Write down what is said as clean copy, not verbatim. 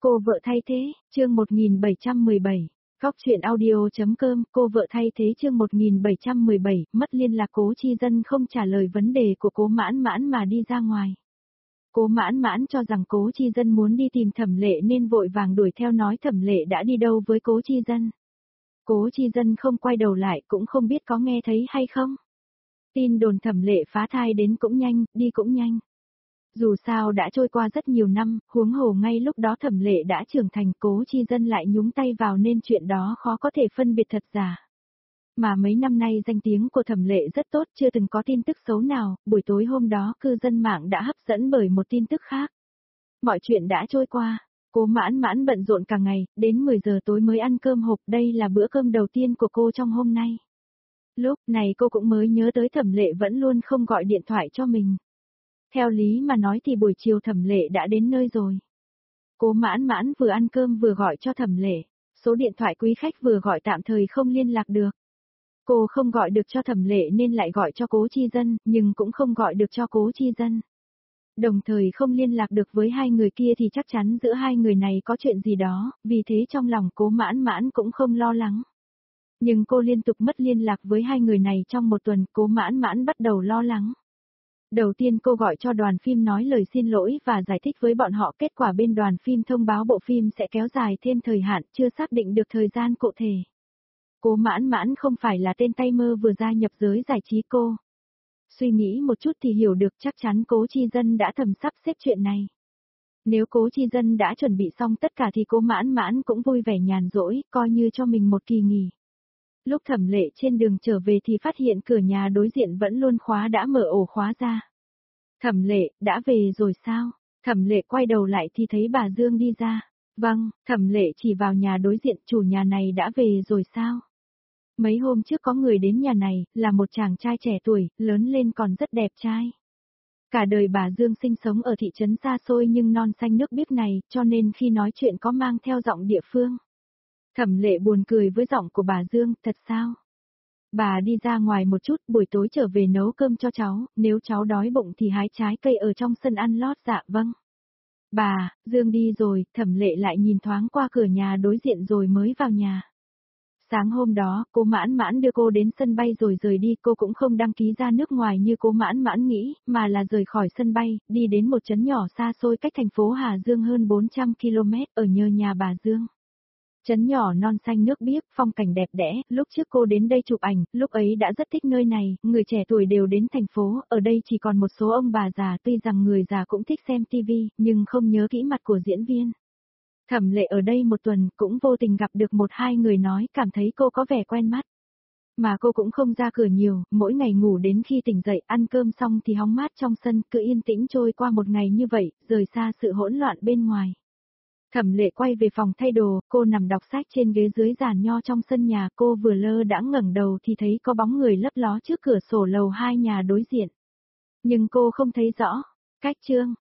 Cô vợ thay thế, chương 1717. Góc truyện audio.com, cô vợ thay thế chương 1717, mất liên lạc Cố Chi Dân không trả lời vấn đề của Cố Mãn Mãn mà đi ra ngoài. Cố Mãn Mãn cho rằng Cố Chi Dân muốn đi tìm Thẩm Lệ nên vội vàng đuổi theo nói Thẩm Lệ đã đi đâu với Cố Chi Dân. Cố Chi Dân không quay đầu lại cũng không biết có nghe thấy hay không. Tin đồn Thẩm Lệ phá thai đến cũng nhanh, đi cũng nhanh. Dù sao đã trôi qua rất nhiều năm, huống hồ ngay lúc đó Thẩm Lệ đã trưởng thành, Cố Chi Dân lại nhúng tay vào nên chuyện đó khó có thể phân biệt thật giả. Mà mấy năm nay danh tiếng của Thẩm Lệ rất tốt, chưa từng có tin tức xấu nào, buổi tối hôm đó cư dân mạng đã hấp dẫn bởi một tin tức khác. Mọi chuyện đã trôi qua, Cố Mãn Mãn bận rộn cả ngày, đến 10 giờ tối mới ăn cơm hộp, đây là bữa cơm đầu tiên của cô trong hôm nay. Lúc này cô cũng mới nhớ tới Thẩm Lệ vẫn luôn không gọi điện thoại cho mình. Theo lý mà nói thì buổi chiều Thẩm Lệ đã đến nơi rồi. Cố Mãn Mãn vừa ăn cơm vừa gọi cho Thẩm Lệ, số điện thoại quý khách vừa gọi tạm thời không liên lạc được. Cô không gọi được cho Thẩm Lệ nên lại gọi cho Cố Chi Dân, nhưng cũng không gọi được cho Cố Chi Dân. Đồng thời không liên lạc được với hai người kia thì chắc chắn giữa hai người này có chuyện gì đó, vì thế trong lòng Cố Mãn Mãn cũng không lo lắng. Nhưng cô liên tục mất liên lạc với hai người này trong một tuần, Cố Mãn Mãn bắt đầu lo lắng. Đầu tiên cô gọi cho đoàn phim nói lời xin lỗi và giải thích với bọn họ, kết quả bên đoàn phim thông báo bộ phim sẽ kéo dài thêm thời hạn, chưa xác định được thời gian cụ thể. Cố Mãn Mãn không phải là tên tay mơ vừa gia nhập giới giải trí cô. Suy nghĩ một chút thì hiểu được chắc chắn Cố Chi Dân đã thầm sắp xếp chuyện này. Nếu Cố Chi Dân đã chuẩn bị xong tất cả thì Cố Mãn Mãn cũng vui vẻ nhàn rỗi, coi như cho mình một kỳ nghỉ. Lúc Thẩm Lệ trên đường trở về thì phát hiện cửa nhà đối diện vẫn luôn khóa đã mở ổ khóa ra. Thẩm Lệ, đã về rồi sao? Thẩm Lệ quay đầu lại thì thấy bà Dương đi ra. Vâng, Thẩm Lệ chỉ vào nhà đối diện, chủ nhà này đã về rồi sao? Mấy hôm trước có người đến nhà này, là một chàng trai trẻ tuổi, lớn lên còn rất đẹp trai. Cả đời bà Dương sinh sống ở thị trấn xa xôi nhưng non xanh nước biếc này, cho nên khi nói chuyện có mang theo giọng địa phương. Thẩm Lệ buồn cười với giọng của bà Dương, thật sao? Bà đi ra ngoài một chút, buổi tối trở về nấu cơm cho cháu, nếu cháu đói bụng thì hái trái cây ở trong sân ăn lót. Dạ vâng. Bà, Dương đi rồi, Thẩm Lệ lại nhìn thoáng qua cửa nhà đối diện rồi mới vào nhà. Sáng hôm đó, Cố Mãn Mãn đưa cô đến sân bay rồi rời đi, cô cũng không đăng ký ra nước ngoài như Cố Mãn Mãn nghĩ, mà là rời khỏi sân bay, đi đến một trấn nhỏ xa xôi cách thành phố Hà Dương hơn 400 km, ở nhờ nhà bà Dương. Trấn nhỏ non xanh nước biếc, phong cảnh đẹp đẽ, lúc trước cô đến đây chụp ảnh, lúc ấy đã rất thích nơi này, người trẻ tuổi đều đến thành phố, ở đây chỉ còn một số ông bà già, tuy rằng người già cũng thích xem tivi, nhưng không nhớ kỹ mặt của diễn viên. Thẩm Lệ ở đây một tuần, cũng vô tình gặp được một hai người nói, cảm thấy cô có vẻ quen mắt. Mà cô cũng không ra cửa nhiều, mỗi ngày ngủ đến khi tỉnh dậy, ăn cơm xong thì hóng mát trong sân, cứ yên tĩnh trôi qua một ngày như vậy, rời xa sự hỗn loạn bên ngoài. Thẩm Lệ quay về phòng thay đồ, cô nằm đọc sách trên ghế dưới giàn nho trong sân nhà, cô vừa lơ đãng ngẩng đầu thì thấy có bóng người lấp ló trước cửa sổ lầu 2 nhà đối diện. Nhưng cô không thấy rõ. Cách chương